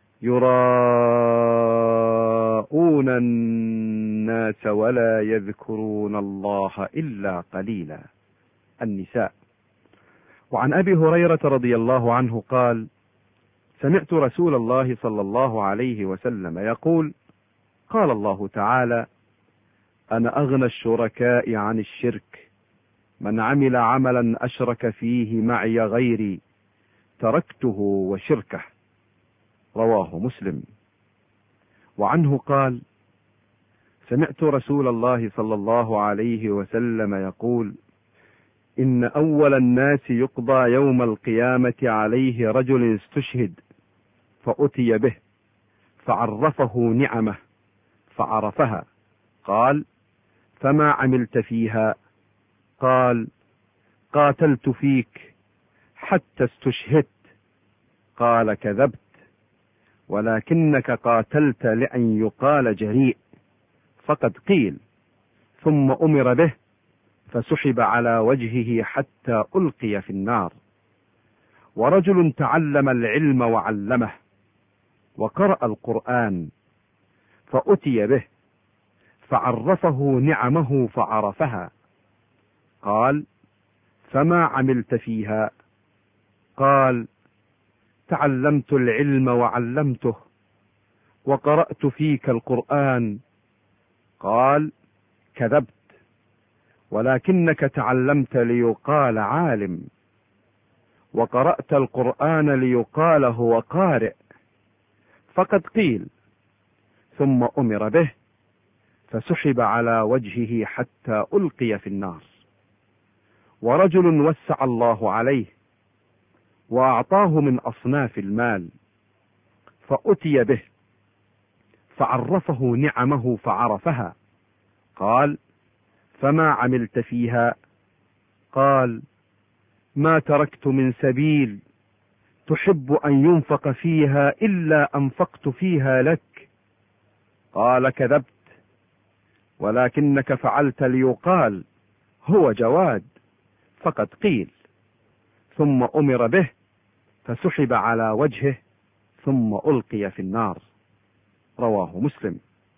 يراءون الناس ولا يذكرون الله إلا قليلا. النساء. وعن أبي هريرة رضي الله عنه قال: سمعت رسول الله صلى الله عليه وسلم يقول: قال الله تعالى: أنا أغنى الشركاء عن الشرك، من عمل عملا أشرك فيه معي غيري تركته وشركه. رواه مسلم. وعنه قال: سمعت رسول الله صلى الله عليه وسلم يقول: إن أول الناس يقضى يوم القيامة عليه رجل استشهد فأتي به فعرفه نعمه فعرفها، قال: فما عملت فيها؟ قال: قاتلت فيك حتى استشهدت. قال: كذبت، ولكنك قاتلت لأن يقال جريء، فقد قيل. ثم أمر به فسحب على وجهه حتى ألقي في النار. ورجل تعلم العلم وعلمه وقرأ القرآن فأتي به فعرفه نعمه فعرفها، قال: فما عملت فيها؟ قال: تعلمت العلم وعلمته وقرأت فيك القرآن. قال: كذبت، ولكنك تعلمت ليقال عالم، وقرأت القرآن ليقال هو قارئ، فقد قيل. ثم أمر به فسحب على وجهه حتى ألقي في النار. ورجل وسع الله عليه وأعطاه من أصناف المال فأتي به فعرفه نعمه فعرفها، قال: فما عملت فيها؟ قال: ما تركت من سبيل تحب أن ينفق فيها إلا أنفقت فيها لك. قال: كذبت، ولكنك فعلت ليقال هو جواد، فقد قيل. ثم أمر به فسحب على وجهه ثم ألقي في النار. رواه مسلم.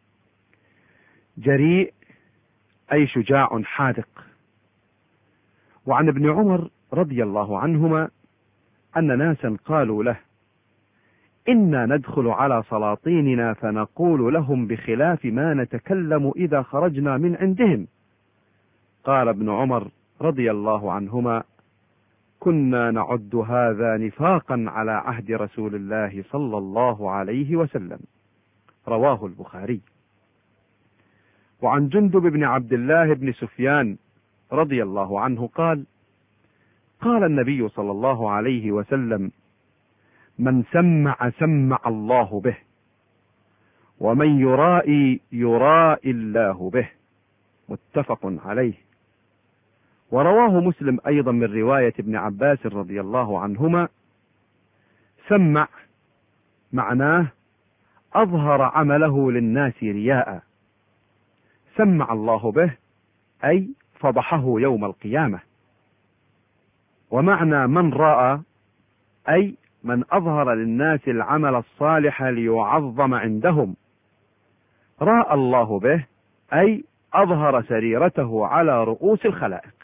جريء أي شجاع حاذق. وعن ابن عمر رضي الله عنهما أن ناسا قالوا له: إنا ندخل على سلاطيننا فنقول لهم بخلاف ما نتكلم إذا خرجنا من عندهم. قال ابن عمر رضي الله عنهما: كنا نعد هذا نفاقا على عهد رسول الله صلى الله عليه وسلم. رواه البخاري. وعن جندب بن عبد الله بن سفيان رضي الله عنه قال: قال النبي صلى الله عليه وسلم: من سمع سمع الله به، ومن يرائي يرائي الله به. متفق عليه. ورواه مسلم أيضا من رواية ابن عباس رضي الله عنهما: سمع معناه أظهر عمله للناس رياء، سمع الله به أي فضحه يوم القيامة. ومعنى من رأى أي من أظهر للناس العمل الصالح ليعظم عندهم، رأى الله به أي أظهر سريرته على رؤوس الخلائق.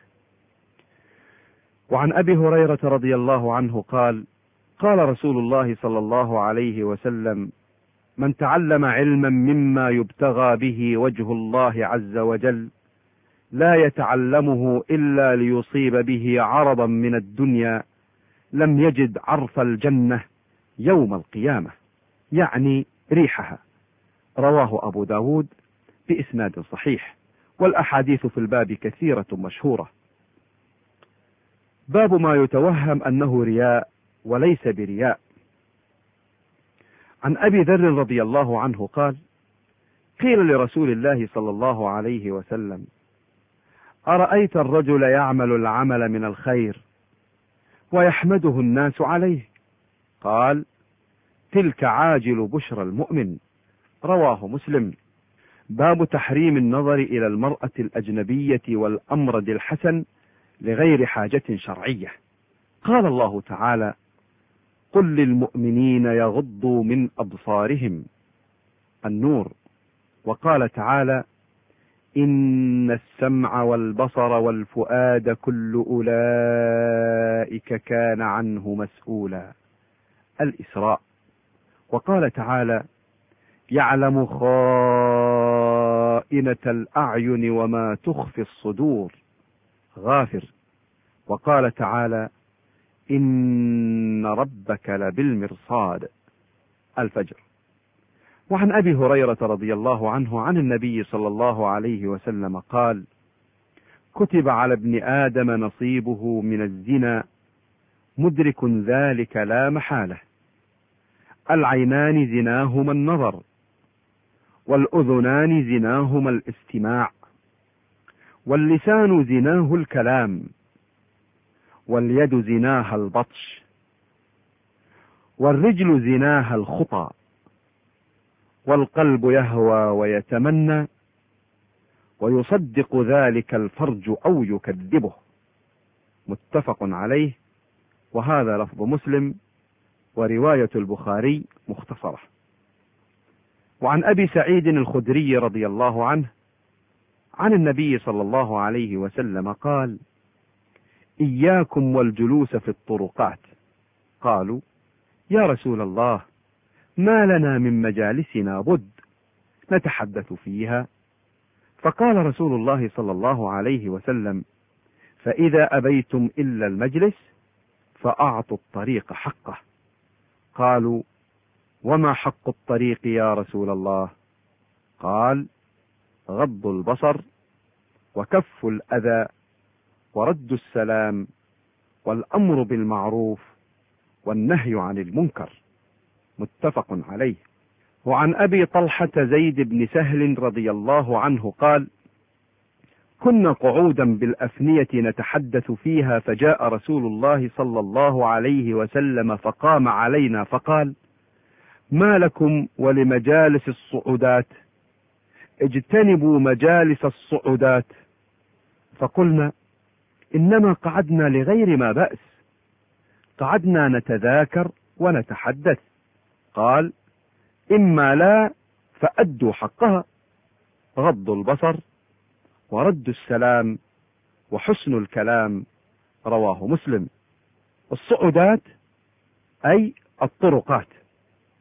وعن أبي هريرة رضي الله عنه قال: قال رسول الله صلى الله عليه وسلم: من تعلم علما مما يبتغى به وجه الله عز وجل لا يتعلمه إلا ليصيب به عرضا من الدنيا لم يجد عرف الجنة يوم القيامة، يعني ريحها. رواه أبو داود بإسناد صحيح. والأحاديث في الباب كثيرة مشهورة. باب ما يتوهم أنه رياء وليس برياء. عن أبي ذر رضي الله عنه قال: قيل لرسول الله صلى الله عليه وسلم: أرأيت الرجل يعمل العمل من الخير ويحمده الناس عليه؟ قال: تلك عاجل بشرى المؤمن. رواه مسلم. باب تحريم النظر إلى المرأة الأجنبية والأمرد الحسن لغير حاجة شرعية. قال الله تعالى: قل للمؤمنين يغضوا من أبصارهم. النور. وقال تعالى: إن السمع والبصر والفؤاد كل أولئك كان عنه مسؤولا. الإسراء. وقال تعالى: يعلم خائنة الأعين وما تخفي الصدور. غافر. وقال تعالى: إن ربك لبالمرصاد. الفجر. وعن أبي هريرة رضي الله عنه عن النبي صلى الله عليه وسلم قال: كتب على ابن آدم نصيبه من الزنا مدرك ذلك لا محالة. العينان زناهما النظر، والأذنان زناهما الاستماع، واللسان زناه الكلام، واليد زناها البطش، والرجل زناها الخطى، والقلب يهوى ويتمنى، ويصدق ذلك الفرج أو يكذبه. متفق عليه. وهذا لفظ مسلم، ورواية البخاري مختصرة. وعن أبي سعيد الخدري رضي الله عنه عن النبي صلى الله عليه وسلم قال: إياكم والجلوس في الطرقات. قالوا: يا رسول الله، ما لنا من مجالسنا بد نتحدث فيها. فقال رسول الله صلى الله عليه وسلم: فإذا أبيتم إلا المجلس فأعطوا الطريق حقه. قالوا: وما حق الطريق يا رسول الله؟ قال: غض البصر، وكف الأذى، ورد السلام، والأمر بالمعروف، والنهي عن المنكر. متفق عليه. وعن أبي طلحة زيد بن سهل رضي الله عنه قال: كنا قعودا بالأفنية نتحدث فيها، فجاء رسول الله صلى الله عليه وسلم فقام علينا فقال: ما لكم ولمجالس الصعودات؟ اجتنبوا مجالس الصعودات. فقلنا: إنما قعدنا لغير ما بأس، قعدنا نتذاكر ونتحدث. قال: إما لا فأدوا حقها، غض البصر، ورد السلام، وحسن الكلام. رواه مسلم. الصعودات أي الطرقات.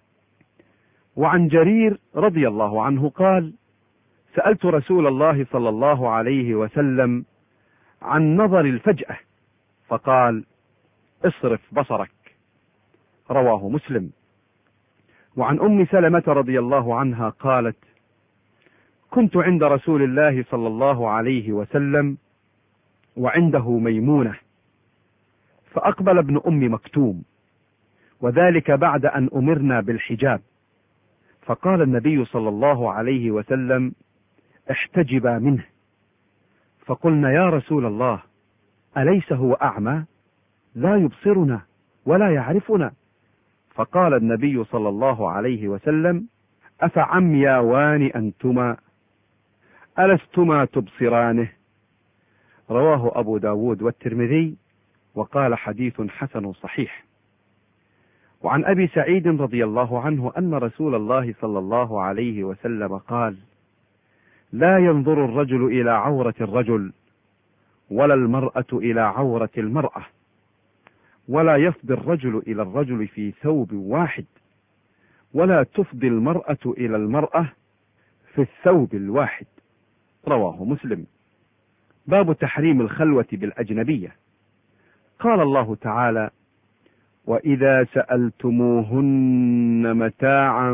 وعن جرير رضي الله عنه قال: سألت رسول الله صلى الله عليه وسلم عن نظر الفجأة فقال: اصرف بصرك. رواه مسلم. وعن أم سلمة رضي الله عنها قالت: كنت عند رسول الله صلى الله عليه وسلم وعنده ميمونة، فأقبل ابن أم مكتوم، وذلك بعد أن أمرنا بالحجاب، فقال النبي صلى الله عليه وسلم: احتجبا منه. فقلنا: يا رسول الله، أليس هو أعمى لا يبصرنا ولا يعرفنا؟ فقال النبي صلى الله عليه وسلم: أفعمياوان أنتما ألستما تبصرانه؟ رواه أبو داود والترمذي، وقال حديث حسن صحيح. وعن أبي سعيد رضي الله عنه أن رسول الله صلى الله عليه وسلم قال: لا ينظر الرجل إلى عورة الرجل، ولا المرأة إلى عورة المرأة، ولا يفضي الرجل إلى الرجل في ثوب واحد، ولا تفضي المرأة إلى المرأة في الثوب الواحد. رواه مسلم. باب تحريم الخلوة بالأجنبية. قال الله تعالى: وإذا سألتموهن متاعا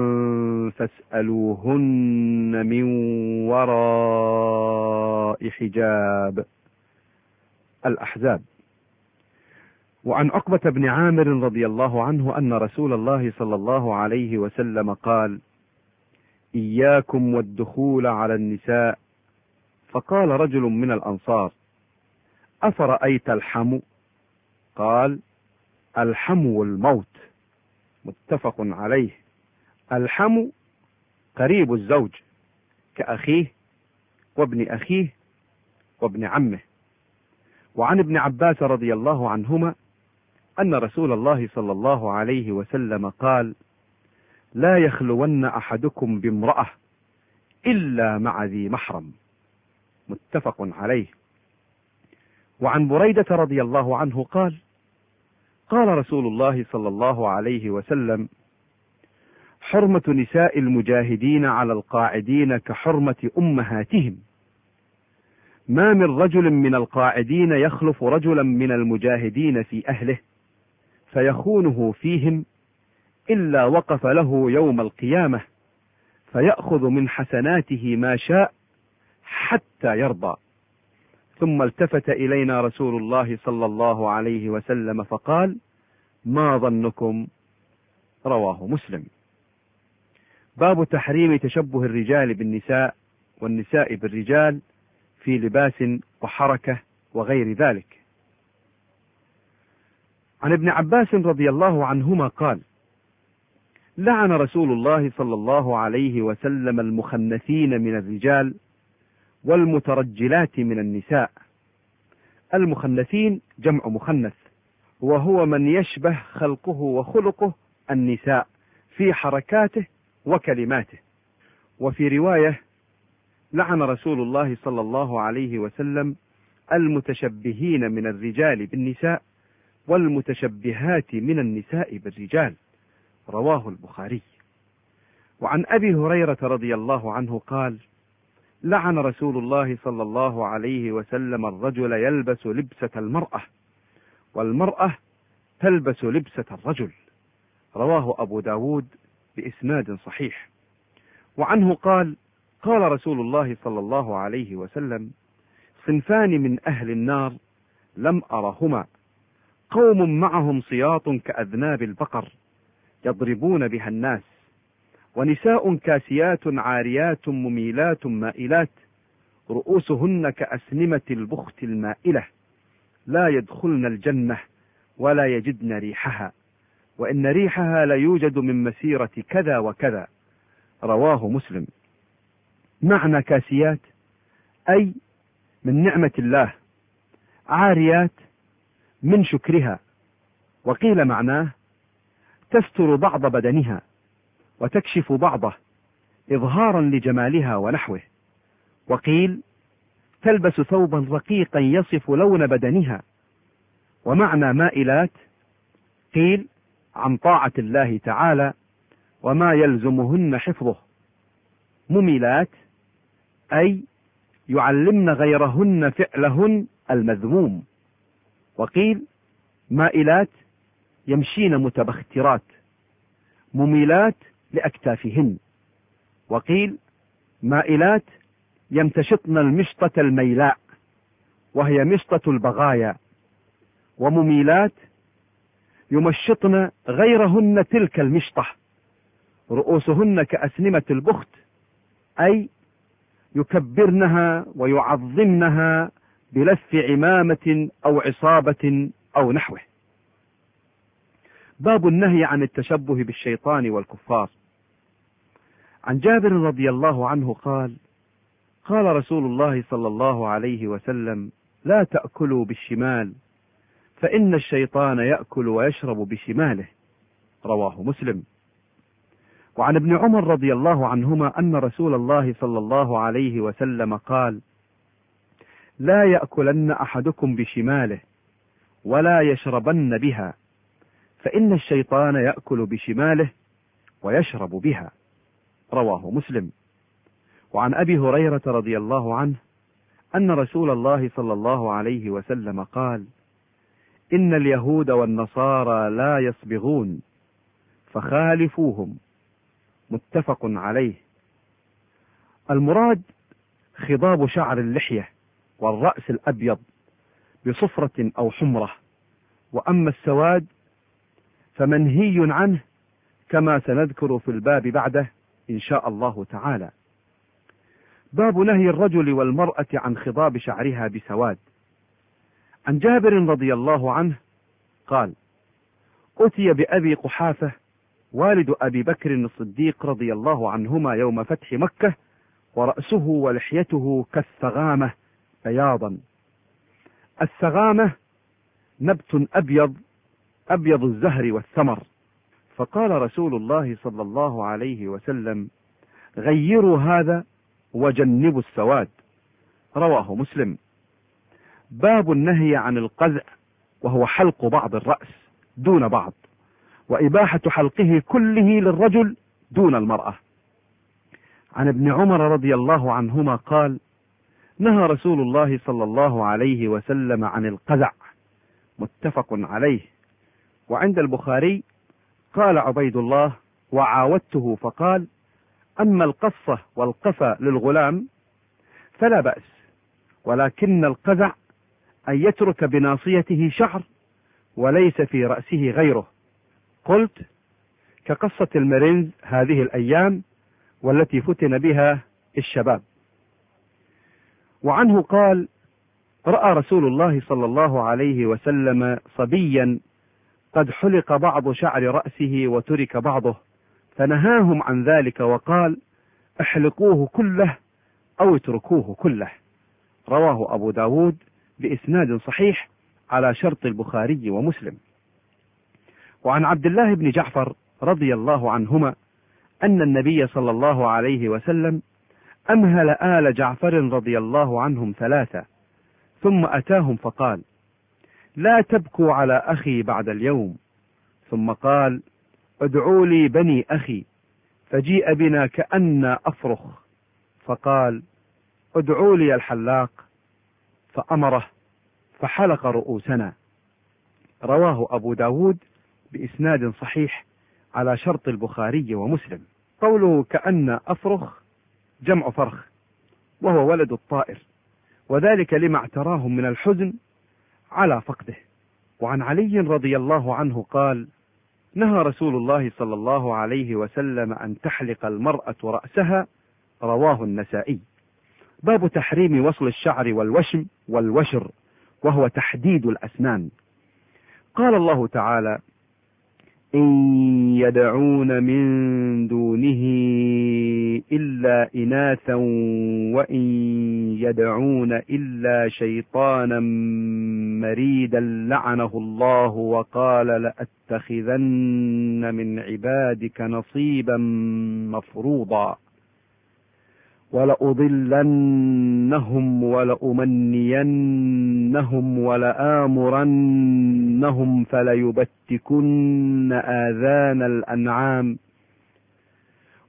فاسألوهن من وراء حجاب. الأحزاب. وعن عقبة بن عامر رضي الله عنه أن رسول الله صلى الله عليه وسلم قال: إياكم والدخول على النساء. فقال رجل من الأنصار: أفرأيت الحمو؟ قال: الحمو الموت. متفق عليه. الحمو قريب الزوج كأخيه وابن أخيه وابن عمه. وعن ابن عباس رضي الله عنهما أن رسول الله صلى الله عليه وسلم قال: لا يخلون أحدكم بامرأة إلا مع ذي محرم. متفق عليه. وعن بريدة رضي الله عنه قال: قال رسول الله صلى الله عليه وسلم: حرمة نساء المجاهدين على القاعدين كحرمة أمهاتهم. ما من رجل من القاعدين يخلف رجلا من المجاهدين في أهله فيخونه فيهم إلا وقف له يوم القيامة فيأخذ من حسناته ما شاء حتى يرضى. ثم التفت إلينا رسول الله صلى الله عليه وسلم فقال: ما ظنكم؟ رواه مسلم. باب تحريم تشبه الرجال بالنساء والنساء بالرجال في لباس وحركة وغير ذلك. عن ابن عباس رضي الله عنهما قال: لعن رسول الله صلى الله عليه وسلم المخنثين من الرجال والمترجلات من النساء. المخنثين جمع مخنث، وهو من يشبه خلقه وخلقه النساء في حركاته وكلماته. وفي رواية: لعن رسول الله صلى الله عليه وسلم المتشبهين من الرجال بالنساء والمتشبهات من النساء بالرجال. رواه البخاري. وعن أبي هريرة رضي الله عنه قال: لعن رسول الله صلى الله عليه وسلم الرجل يلبس لبسة المرأة والمرأة تلبس لبسة الرجل. رواه أبو داود بإسناد صحيح. وعنه قال: قال رسول الله صلى الله عليه وسلم: صنفان من أهل النار لم أرهما، قوم معهم صياط كأذناب البقر يضربون بها الناس، ونساء كاسيات عاريات مميلات مائلات رؤوسهن كأسنمة البخت المائلة لا يدخلن الجنة ولا يجدن ريحها، وإن ريحها ليوجد من مسيرة كذا وكذا. رواه مسلم. معنى كاسيات أي من نعمة الله، عاريات من شكرها، وقيل معناه تستر بعض بدنها وتكشف بعضه إظهارا لجمالها ونحوه، وقيل تلبس ثوبا رقيقا يصف لون بدنها. ومعنى مائلات قيل عن طاعة الله تعالى، وما يلزمهن حفظه. مميلات أي يعلمن غيرهن فعلهن المذموم. وقيل مائلات يمشين متبخترات مميلات لأكتافهن. وقيل مائلات يمتشطن المشطة الميلاء وهي مشطة البغايا. ومميلات يمشطن غيرهن تلك المشطة رؤوسهن كأسنمة البخت، أي يكبرنها ويعظمنها بلف عمامة أو عصابة أو نحوه. باب النهي عن التشبه بالشيطان والكفار. عن جابر رضي الله عنه قال: قال رسول الله صلى الله عليه وسلم: لا تأكلوا بالشمال فإن الشيطان يأكل ويشرب بشماله. رواه مسلم. وعن ابن عمر رضي الله عنهما أن رسول الله صلى الله عليه وسلم قال: لا يأكلن أحدكم بشماله ولا يشربن بها فإن الشيطان يأكل بشماله ويشرب بها. رواه مسلم. وعن أبي هريرة رضي الله عنه أن رسول الله صلى الله عليه وسلم قال: إن اليهود والنصارى لا يصبغون فخالفوهم. متفق عليه. المراد خضاب شعر اللحية والرأس الأبيض بصفرة أو حمرة، وأما السواد فمنهي عنه كما سنذكر في الباب بعده إن شاء الله تعالى. باب نهي الرجل والمرأة عن خضاب شعرها بسواد. عن جابر رضي الله عنه قال: أتي بأبي قحافة والد أبي بكر الصديق رضي الله عنهما يوم فتح مكة ورأسه ولحيته كالثغامة بياضا. الثغامة نبت أبيض الزهر والثمر. فقال رسول الله صلى الله عليه وسلم: غيروا هذا وجنبوا السواد. رواه مسلم. باب النهي عن القزع، وهو حلق بعض الرأس دون بعض، وإباحة حلقه كله للرجل دون المرأة. عن ابن عمر رضي الله عنهما قال: نهى رسول الله صلى الله عليه وسلم عن القزع. متفق عليه. وعند البخاري قال عبيد الله: وعاودته فقال: أما القصة والقفا للغلام فلا بأس، ولكن القزع أن يترك بناصيته شعر وليس في رأسه غيره. قلت: كقصة المرنز هذه الأيام والتي فتن بها الشباب. وعنه قال: رأى رسول الله صلى الله عليه وسلم صبيا قد حلق بعض شعر رأسه وترك بعضه، فنهاهم عن ذلك وقال: احلقوه كله أو اتركوه كله. رواه أبو داود بإسناد صحيح على شرط البخاري ومسلم. وعن عبد الله بن جعفر رضي الله عنهما أن النبي صلى الله عليه وسلم أمهل آل جعفر رضي الله عنهم 3 ثم أتاهم فقال: لا تبكوا على أخي بعد اليوم. ثم قال: ادعوا لي بني أخي، فجيء بنا كأن أفرخ، فقال: ادعوا لي الحلاق، فأمره فحلق رؤوسنا. رواه أبو داود بإسناد صحيح على شرط البخاري ومسلم. قوله كأن أفرخ جمع فرخ، وهو ولد الطائر، وذلك لما اعتراهم من الحزن على فقده. وعن علي رضي الله عنه قال: نهى رسول الله صلى الله عليه وسلم أن تحلق المرأة رأسها. رواه النسائي. باب تحريم وصل الشعر والوشم والوشر، وهو تحديد الأسنان. قال الله تعالى: إن يدعون من دونه إلا إناثا وإن يدعون إلا شيطانا مريدا لعنه الله وقال لأتخذن من عبادك نصيبا مفروضا ولأضلنهم ولأمنينهم ولآمرنهم فليبتكن آذان الأنعام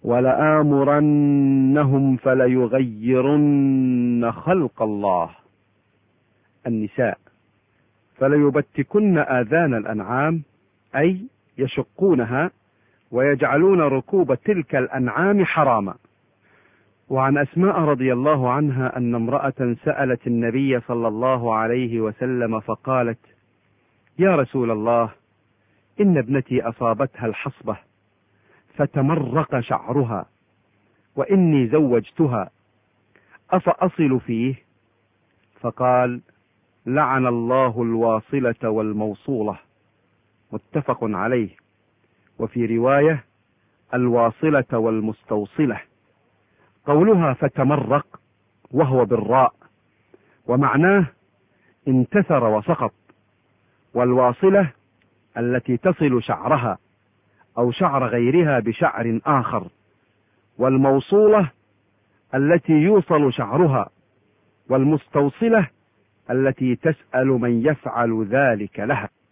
ولآمرنهم فليغيرن خلق الله. النساء: فليبتكن آذان الأنعام، أي يشقونها ويجعلون ركوب تلك الأنعام حراما. وعن أسماء رضي الله عنها أن امرأة سألت النبي صلى الله عليه وسلم فقالت: يا رسول الله، إن ابنتي أصابتها الحصبة فتمرق شعرها، وإني زوجتها، أفأصل فيه؟ فقال: لعن الله الواصلة والموصولة. متفق عليه. وفي رواية: الواصلة والمستوصلة. قولها فتمرق وهو بالراء، ومعناه انتثر وسقط. والواصلة التي تصل شعرها أو شعر غيرها بشعر آخر، والموصولة التي يوصل شعرها، والمستوصلة التي تسأل من يفعل ذلك لها.